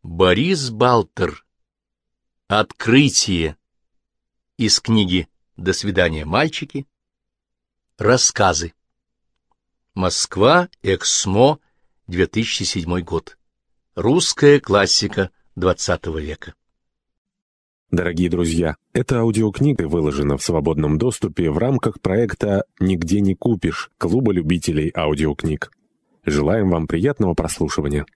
Борис Балтер. Открытие. Из книги «До свидания, мальчики». Рассказы. Москва, Эксмо, 2007 год. Русская классика XX века. Дорогие друзья, эта аудиокнига выложена в свободном доступе в рамках проекта «Нигде не купишь» Клуба любителей аудиокниг. Желаем вам приятного прослушивания.